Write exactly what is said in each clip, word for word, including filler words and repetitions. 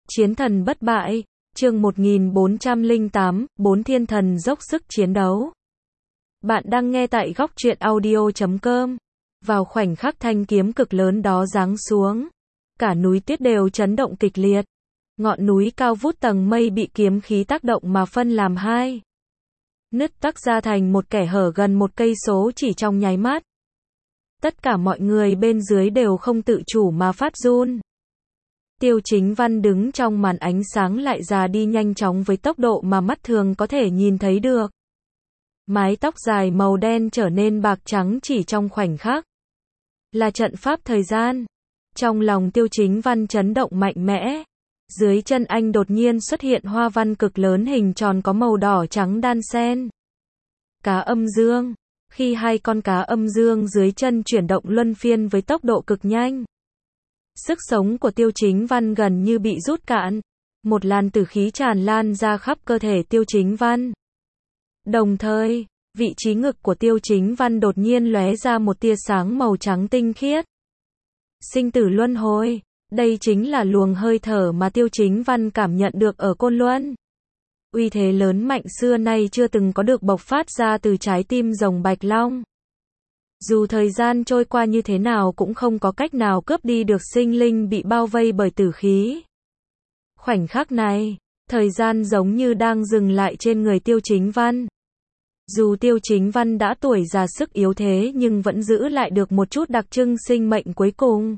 Chiến thần bất bại, chương một nghìn bốn trăm lẻ tám, bốn thiên thần dốc sức chiến đấu. Bạn đang nghe tại góc truyện audio chấm com. Vào khoảnh khắc thanh kiếm cực lớn đó giáng xuống, cả núi tuyết đều chấn động kịch liệt. Ngọn núi cao vút tầng mây bị kiếm khí tác động mà phân làm hai. Nứt toác ra thành một kẻ hở gần một cây số chỉ trong nháy mắt. Tất cả mọi người bên dưới đều không tự chủ mà phát run. Tiêu Chính Văn đứng trong màn ánh sáng lại già đi nhanh chóng với tốc độ mà mắt thường có thể nhìn thấy được. Mái tóc dài màu đen trở nên bạc trắng chỉ trong khoảnh khắc. Là trận pháp thời gian. Trong lòng Tiêu Chính Văn chấn động mạnh mẽ. Dưới chân anh đột nhiên xuất hiện hoa văn cực lớn hình tròn có màu đỏ trắng đan xen. Cá âm dương. Khi hai con cá âm dương dưới chân chuyển động luân phiên với tốc độ cực nhanh, sức sống của Tiêu Chính Văn gần như bị rút cạn. Một làn tử khí tràn lan ra khắp cơ thể Tiêu Chính Văn. Đồng thời, vị trí ngực của Tiêu Chính Văn đột nhiên lóe ra một tia sáng màu trắng tinh khiết. Sinh tử luân hồi, đây chính là luồng hơi thở mà Tiêu Chính Văn cảm nhận được ở Côn Luân. Uy thế lớn mạnh xưa nay chưa từng có được bộc phát ra từ trái tim rồng Bạch Long. Dù thời gian trôi qua như thế nào cũng không có cách nào cướp đi được sinh linh bị bao vây bởi tử khí. Khoảnh khắc này, thời gian giống như đang dừng lại trên người Tiêu Chính Văn. Dù Tiêu Chính Văn đã tuổi già sức yếu thế nhưng vẫn giữ lại được một chút đặc trưng sinh mệnh cuối cùng.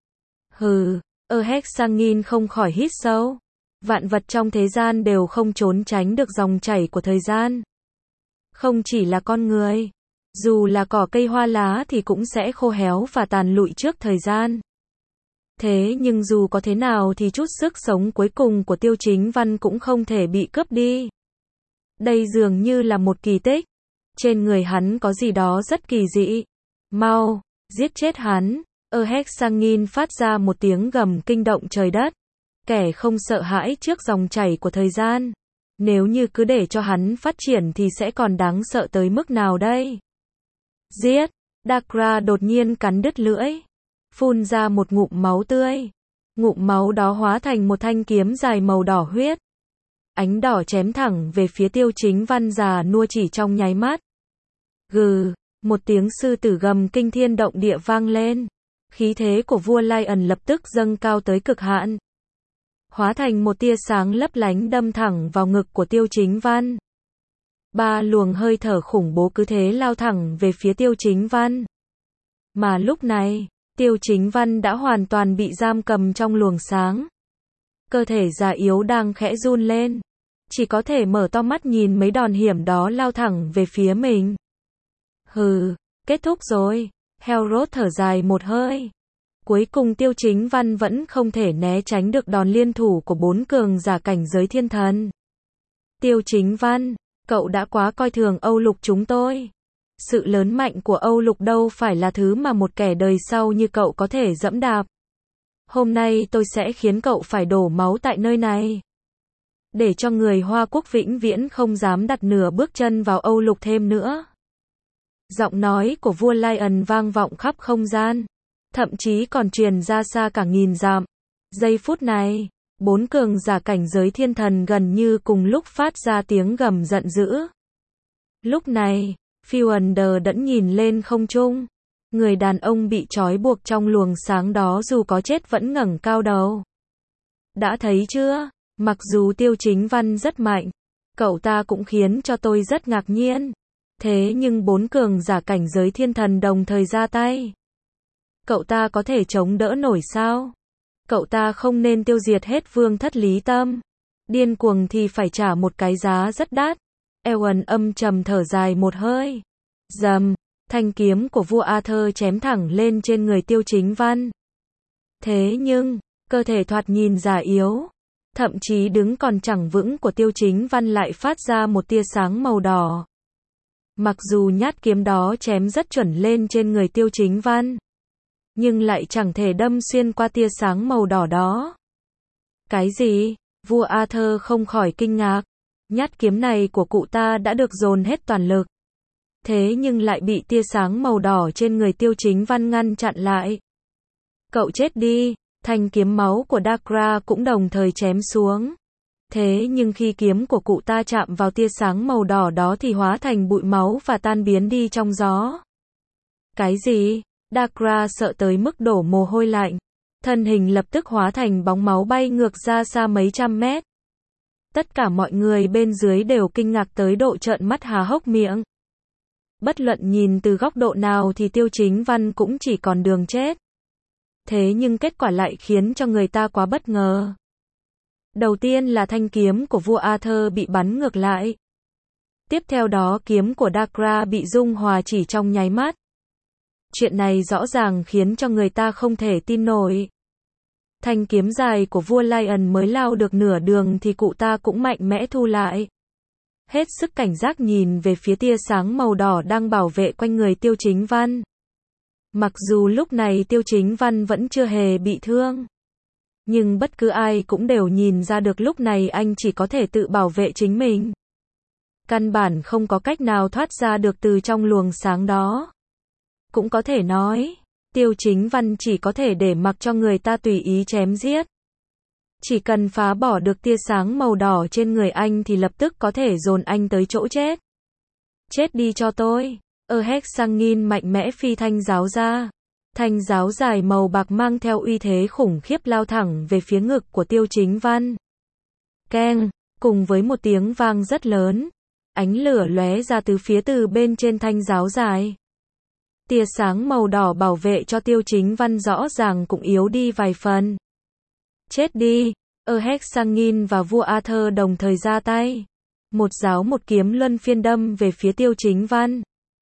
Hừ, Erhexangin không khỏi hít sâu. Vạn vật trong thế gian đều không trốn tránh được dòng chảy của thời gian. Không chỉ là con người, dù là cỏ cây hoa lá thì cũng sẽ khô héo và tàn lụi trước thời gian. Thế nhưng dù có thế nào thì chút sức sống cuối cùng của Tiêu Chính Văn cũng không thể bị cướp đi. Đây dường như là một kỳ tích. Trên người hắn có gì đó rất kỳ dị. Mau, giết chết hắn. Erhexangin phát ra một tiếng gầm kinh động trời đất. Kẻ không sợ hãi trước dòng chảy của thời gian. Nếu như cứ để cho hắn phát triển thì sẽ còn đáng sợ tới mức nào đây? Giết! Dakra đột nhiên cắn đứt lưỡi. Phun ra một ngụm máu tươi. Ngụm máu đó hóa thành một thanh kiếm dài màu đỏ huyết. Ánh đỏ chém thẳng về phía Tiêu Chính Văn già nua chỉ trong nháy mắt. Gừ! Một tiếng sư tử gầm kinh thiên động địa vang lên. Khí thế của vua Lion lập tức dâng cao tới cực hạn. Hóa thành một tia sáng lấp lánh đâm thẳng vào ngực của Tiêu Chính Văn. Ba luồng hơi thở khủng bố cứ thế lao thẳng về phía Tiêu Chính Văn. Mà lúc này, Tiêu Chính Văn đã hoàn toàn bị giam cầm trong luồng sáng. Cơ thể già yếu đang khẽ run lên. Chỉ có thể mở to mắt nhìn mấy đòn hiểm đó lao thẳng về phía mình. Hừ, kết thúc rồi. Helrod thở dài một hơi. Cuối cùng Tiêu Chính Văn vẫn không thể né tránh được đòn liên thủ của bốn cường giả cảnh giới thiên thần. Tiêu Chính Văn, cậu đã quá coi thường Âu Lục chúng tôi. Sự lớn mạnh của Âu Lục đâu phải là thứ mà một kẻ đời sau như cậu có thể dẫm đạp. Hôm nay tôi sẽ khiến cậu phải đổ máu tại nơi này. Để cho người Hoa Quốc vĩnh viễn không dám đặt nửa bước chân vào Âu Lục thêm nữa. Giọng nói của vua Lion vang vọng khắp không gian. Thậm chí còn truyền ra xa cả nghìn dặm. Giây phút này, bốn cường giả cảnh giới thiên thần gần như cùng lúc phát ra tiếng gầm giận dữ. Lúc này, Phiêu đờ đẫn nhìn lên không trung. Người đàn ông bị trói buộc trong luồng sáng đó dù có chết vẫn ngẩng cao đầu. Đã thấy chưa? Mặc dù Tiêu Chính Văn rất mạnh, cậu ta cũng khiến cho tôi rất ngạc nhiên. Thế nhưng bốn cường giả cảnh giới thiên thần đồng thời ra tay. Cậu ta có thể chống đỡ nổi sao? Cậu ta không nên tiêu diệt hết vương thất Lý Tâm. Điên cuồng thì phải trả một cái giá rất đắt. Ewan âm trầm thở dài một hơi. Rầm, thanh kiếm của vua Arthur chém thẳng lên trên người Tiêu Chính Văn. Thế nhưng, cơ thể thoạt nhìn già yếu, thậm chí đứng còn chẳng vững của Tiêu Chính Văn lại phát ra một tia sáng màu đỏ. Mặc dù nhát kiếm đó chém rất chuẩn lên trên người Tiêu Chính Văn, nhưng lại chẳng thể đâm xuyên qua tia sáng màu đỏ đó. Cái gì? Vua Arthur không khỏi kinh ngạc. Nhát kiếm này của cụ ta đã được dồn hết toàn lực. Thế nhưng lại bị tia sáng màu đỏ trên người Tiêu Chính Văn ngăn chặn lại. Cậu chết đi. Thanh kiếm máu của Dakra cũng đồng thời chém xuống. Thế nhưng khi kiếm của cụ ta chạm vào tia sáng màu đỏ đó thì hóa thành bụi máu và tan biến đi trong gió. Cái gì? Dakra sợ tới mức đổ mồ hôi lạnh. Thân hình lập tức hóa thành bóng máu bay ngược ra xa mấy trăm mét. Tất cả mọi người bên dưới đều kinh ngạc tới độ trợn mắt há hốc miệng. Bất luận nhìn từ góc độ nào thì Tiêu Chính Văn cũng chỉ còn đường chết. Thế nhưng kết quả lại khiến cho người ta quá bất ngờ. Đầu tiên là thanh kiếm của vua Arthur bị bắn ngược lại. Tiếp theo đó kiếm của Dakra bị dung hòa chỉ trong nháy mắt. Chuyện này rõ ràng khiến cho người ta không thể tin nổi. Thanh kiếm dài của vua Lion mới lao được nửa đường thì cụ ta cũng mạnh mẽ thu lại. Hết sức cảnh giác nhìn về phía tia sáng màu đỏ đang bảo vệ quanh người Tiêu Chính Văn. Mặc dù lúc này Tiêu Chính Văn vẫn chưa hề bị thương. Nhưng bất cứ ai cũng đều nhìn ra được lúc này anh chỉ có thể tự bảo vệ chính mình. Căn bản không có cách nào thoát ra được từ trong luồng sáng đó. Cũng có thể nói, Tiêu Chính Văn chỉ có thể để mặc cho người ta tùy ý chém giết. Chỉ cần phá bỏ được tia sáng màu đỏ trên người anh thì lập tức có thể dồn anh tới chỗ chết. Chết đi cho tôi. Erhec Sangin mạnh mẽ phi thanh giáo ra. Thanh giáo dài màu bạc mang theo uy thế khủng khiếp lao thẳng về phía ngực của Tiêu Chính Văn. Keng, cùng với một tiếng vang rất lớn, ánh lửa lóe ra từ phía từ bên trên thanh giáo dài. Tia sáng màu đỏ bảo vệ cho Tiêu Chính Văn rõ ràng cũng yếu đi vài phần. Chết đi, Erhec Sangin và vua Arthur đồng thời ra tay. Một giáo một kiếm luân phiên đâm về phía Tiêu Chính Văn.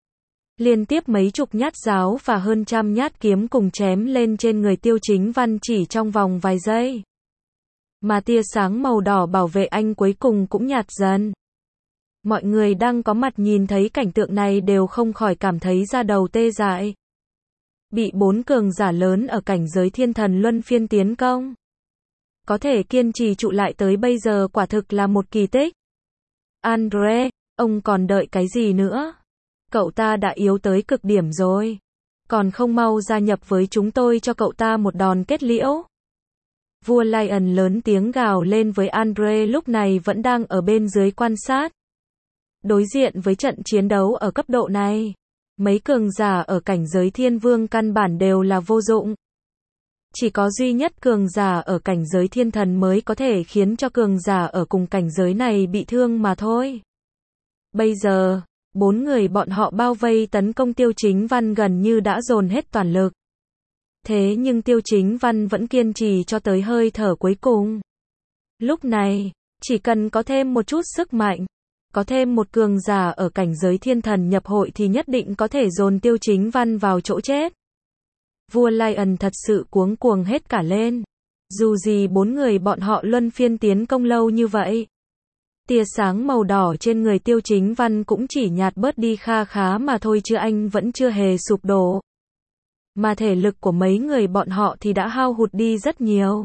Liên tiếp mấy chục nhát giáo và hơn trăm nhát kiếm cùng chém lên trên người Tiêu Chính Văn chỉ trong vòng vài giây. Mà tia sáng màu đỏ bảo vệ anh cuối cùng cũng nhạt dần. Mọi người đang có mặt nhìn thấy cảnh tượng này đều không khỏi cảm thấy da đầu tê dại. Bị bốn cường giả lớn ở cảnh giới thiên thần luân phiên tiến công. Có thể kiên trì trụ lại tới bây giờ quả thực là một kỳ tích. Andre, ông còn đợi cái gì nữa? Cậu ta đã yếu tới cực điểm rồi. Còn không mau gia nhập với chúng tôi cho cậu ta một đòn kết liễu. Vua Lion lớn tiếng gào lên với Andre lúc này vẫn đang ở bên dưới quan sát. Đối diện với trận chiến đấu ở cấp độ này, mấy cường giả ở cảnh giới thiên vương căn bản đều là vô dụng. Chỉ có duy nhất cường giả ở cảnh giới thiên thần mới có thể khiến cho cường giả ở cùng cảnh giới này bị thương mà thôi. Bây giờ, bốn người bọn họ bao vây tấn công Tiêu Chính Văn gần như đã dồn hết toàn lực. Thế nhưng Tiêu Chính Văn vẫn kiên trì cho tới hơi thở cuối cùng. Lúc này, chỉ cần có thêm một chút sức mạnh, có thêm một cường giả ở cảnh giới thiên thần nhập hội thì nhất định có thể dồn Tiêu Chính Văn vào chỗ chết. Vua Lion thật sự cuống cuồng hết cả lên. Dù gì bốn người bọn họ luân phiên tiến công lâu như vậy. Tia sáng màu đỏ trên người Tiêu Chính Văn cũng chỉ nhạt bớt đi kha khá mà thôi chứ anh vẫn chưa hề sụp đổ. Mà thể lực của mấy người bọn họ thì đã hao hụt đi rất nhiều.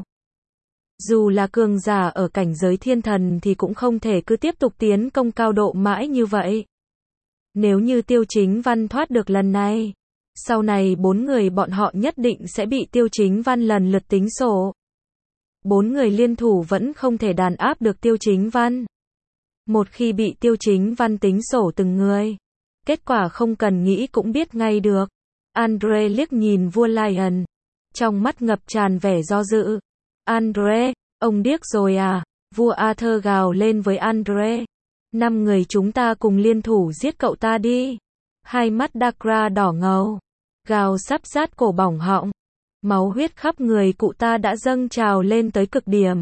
Dù là cường giả ở cảnh giới thiên thần thì cũng không thể cứ tiếp tục tiến công cao độ mãi như vậy. Nếu như Tiêu Chính Văn thoát được lần này, sau này bốn người bọn họ nhất định sẽ bị Tiêu Chính Văn lần lượt tính sổ. Bốn người liên thủ vẫn không thể đàn áp được Tiêu Chính Văn. Một khi bị Tiêu Chính Văn tính sổ từng người, kết quả không cần nghĩ cũng biết ngay được. Andre liếc nhìn vua Lion, trong mắt ngập tràn vẻ do dự. Andre, ông điếc rồi à? Vua Arthur gào lên với Andre. Năm người chúng ta cùng liên thủ giết cậu ta đi. Hai mắt Dakra đỏ ngầu, gào sắp rát cổ bỏng họng. Máu huyết khắp người cụ ta đã dâng trào lên tới cực điểm.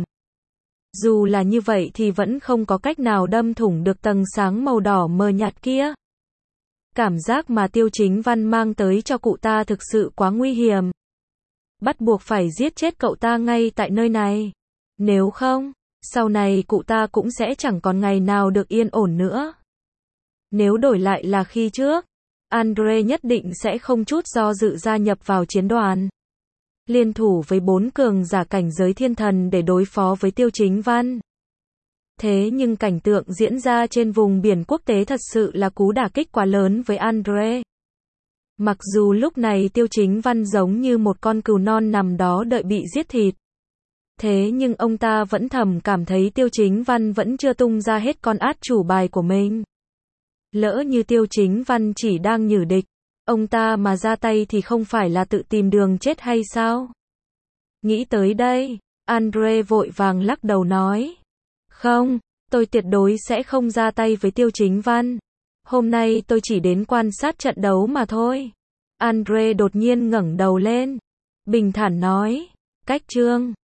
Dù là như vậy thì vẫn không có cách nào đâm thủng được tầng sáng màu đỏ mờ nhạt kia. Cảm giác mà Tiêu Chính Văn mang tới cho cụ ta thực sự quá nguy hiểm. Bắt buộc phải giết chết cậu ta ngay tại nơi này. Nếu không, sau này cụ ta cũng sẽ chẳng còn ngày nào được yên ổn nữa. Nếu đổi lại là khi trước, Andre nhất định sẽ không chút do dự gia nhập vào chiến đoàn. Liên thủ với bốn cường giả cảnh giới thiên thần để đối phó với Tiêu Chính Văn. Thế nhưng cảnh tượng diễn ra trên vùng biển quốc tế thật sự là cú đả kích quá lớn với Andre. Mặc dù lúc này Tiêu Chính Văn giống như một con cừu non nằm đó đợi bị giết thịt. Thế nhưng ông ta vẫn thầm cảm thấy Tiêu Chính Văn vẫn chưa tung ra hết con át chủ bài của mình. Lỡ như Tiêu Chính Văn chỉ đang nhử địch, ông ta mà ra tay thì không phải là tự tìm đường chết hay sao? Nghĩ tới đây, Andre vội vàng lắc đầu nói. Không, tôi tuyệt đối sẽ không ra tay với Tiêu Chính Văn. Hôm nay tôi chỉ đến quan sát trận đấu mà thôi. Andre đột nhiên ngẩng đầu lên, bình thản nói. Cách chương